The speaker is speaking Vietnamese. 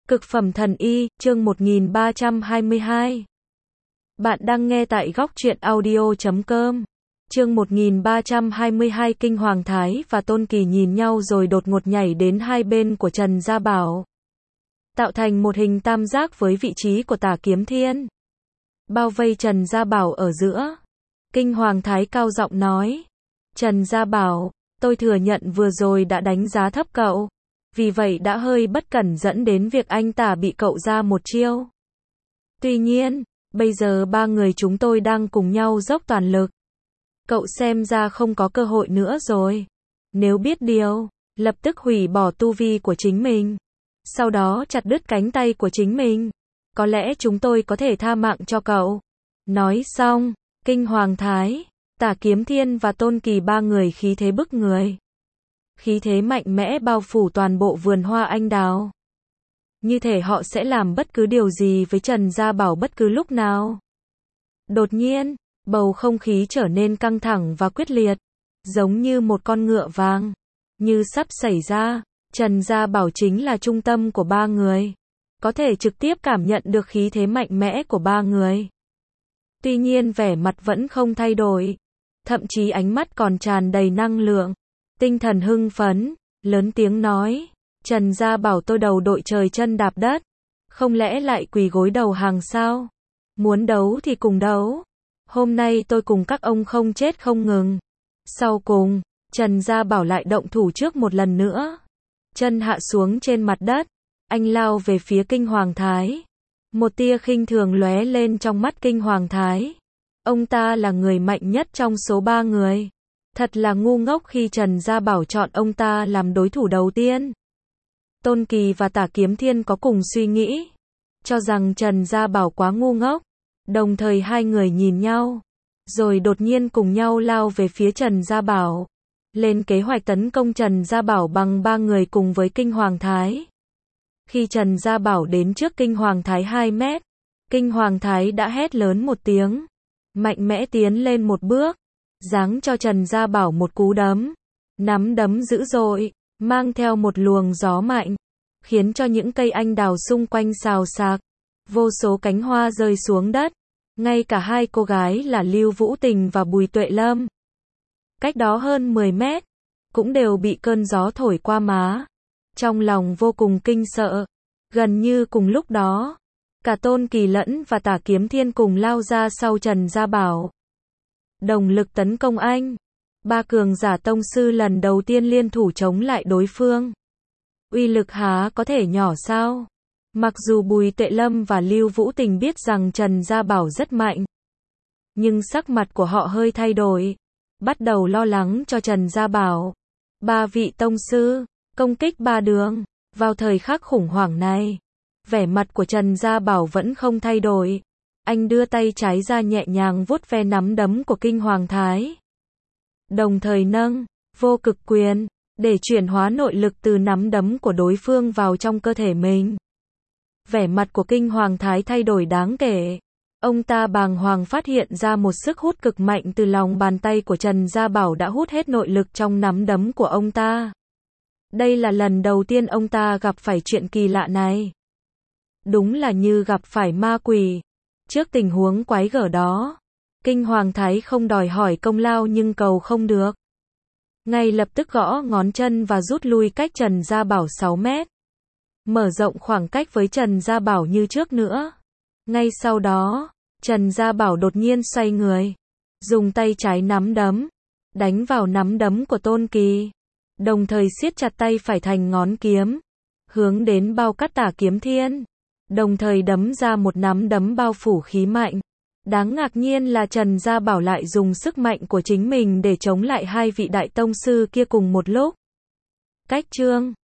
Cực phẩm thần y, chương 1322. Bạn đang nghe tại góc truyện audio.com. Chương 1322. Kinh Hoàng Thái và Tôn Kỳ nhìn nhau rồi đột ngột nhảy đến hai bên của Trần Gia Bảo, tạo thành một hình tam giác với vị trí của Tả Kiếm Thiên, bao vây Trần Gia Bảo ở giữa. Kinh Hoàng Thái cao giọng nói: Trần Gia Bảo, tôi thừa nhận vừa rồi đã đánh giá thấp cậu, vì vậy đã hơi bất cẩn dẫn đến việc anh Tả bị cậu ra một chiêu. Tuy nhiên, bây giờ ba người chúng tôi đang cùng nhau dốc toàn lực. Cậu xem ra không có cơ hội nữa rồi. Nếu biết điều, lập tức hủy bỏ tu vi của chính mình, sau đó chặt đứt cánh tay của chính mình. Có lẽ chúng tôi có thể tha mạng cho cậu. Nói xong, Kinh Hoàng Thái, Tả Kiếm Thiên và Tôn Kỳ ba người khí thế bức người. Khí thế mạnh mẽ bao phủ toàn bộ vườn hoa anh đào. Như thể họ sẽ làm bất cứ điều gì với Trần Gia Bảo bất cứ lúc nào. Đột nhiên, bầu không khí trở nên căng thẳng và quyết liệt, giống như một con ngựa vàng, như sắp xảy ra. Trần Gia Bảo chính là trung tâm của ba người, có thể trực tiếp cảm nhận được khí thế mạnh mẽ của ba người. Tuy nhiên vẻ mặt vẫn không thay đổi, thậm chí ánh mắt còn tràn đầy năng lượng, tinh thần hưng phấn, lớn tiếng nói: Trần Gia Bảo, tôi đầu đội trời chân đạp đất, không lẽ lại quỳ gối đầu hàng sao? Muốn đấu thì cùng đấu. Hôm nay tôi cùng các ông không chết không ngừng. Sau cùng, Trần Gia Bảo lại động thủ trước một lần nữa. Chân hạ xuống trên mặt đất, anh lao về phía Kinh Hoàng Thái. Một tia khinh thường lóe lên trong mắt Kinh Hoàng Thái. Ông ta là người mạnh nhất trong số ba người. Thật là ngu ngốc khi Trần Gia Bảo chọn ông ta làm đối thủ đầu tiên. Tôn Kỳ và Tả Kiếm Thiên có cùng suy nghĩ, cho rằng Trần Gia Bảo quá ngu ngốc. Đồng thời hai người nhìn nhau, rồi đột nhiên cùng nhau lao về phía Trần Gia Bảo, lên kế hoạch tấn công Trần Gia Bảo bằng ba người cùng với Kinh Hoàng Thái. Khi Trần Gia Bảo đến trước Kinh Hoàng Thái 2 mét, Kinh Hoàng Thái đã hét lớn một tiếng, mạnh mẽ tiến lên một bước, giáng cho Trần Gia Bảo một cú đấm. Nắm đấm dữ dội, mang theo một luồng gió mạnh, khiến cho những cây anh đào xung quanh xào xạc, vô số cánh hoa rơi xuống đất. Ngay cả hai cô gái là Lưu Vũ Tình và Bùi Tuệ Lâm, cách đó hơn 10 mét, cũng đều bị cơn gió thổi qua má, trong lòng vô cùng kinh sợ. Gần như cùng lúc đó, cả Tôn Kỳ lẫn và Tả Kiếm Thiên cùng lao ra sau Trần Gia Bảo, đồng lực tấn công anh. Ba cường giả tông sư lần đầu tiên liên thủ chống lại đối phương, uy lực há có thể nhỏ sao? Mặc dù Bùi Tuệ Lâm và Lưu Vũ Tình biết rằng Trần Gia Bảo rất mạnh, nhưng sắc mặt của họ hơi thay đổi, bắt đầu lo lắng cho Trần Gia Bảo. Ba vị tông sư, công kích ba đường. Vào thời khắc khủng hoảng này, vẻ mặt của Trần Gia Bảo vẫn không thay đổi. Anh đưa tay trái ra nhẹ nhàng vuốt ve nắm đấm của Kinh Hoàng Thái, đồng thời nâng vô cực quyền, để chuyển hóa nội lực từ nắm đấm của đối phương vào trong cơ thể mình. Vẻ mặt của Kinh Hoàng Thái thay đổi đáng kể. Ông ta bàng hoàng phát hiện ra một sức hút cực mạnh từ lòng bàn tay của Trần Gia Bảo đã hút hết nội lực trong nắm đấm của ông ta. Đây là lần đầu tiên ông ta gặp phải chuyện kỳ lạ này. Đúng là như gặp phải ma quỷ. Trước tình huống quái gở đó, Kinh Hoàng Thái không đòi hỏi công lao nhưng cầu không được, ngay lập tức gõ ngón chân và rút lui cách Trần Gia Bảo 6 mét. Mở rộng khoảng cách với Trần Gia Bảo như trước nữa. Ngay sau đó, Trần Gia Bảo đột nhiên xoay người, dùng tay trái nắm đấm, đánh vào nắm đấm của Tôn Kỳ, đồng thời siết chặt tay phải thành ngón kiếm, hướng đến bao cắt Tả Kiếm Thiên, đồng thời đấm ra một nắm đấm bao phủ khí mạnh. Đáng ngạc nhiên là Trần Gia Bảo lại dùng sức mạnh của chính mình để chống lại hai vị đại tông sư kia cùng một lúc. Cách chương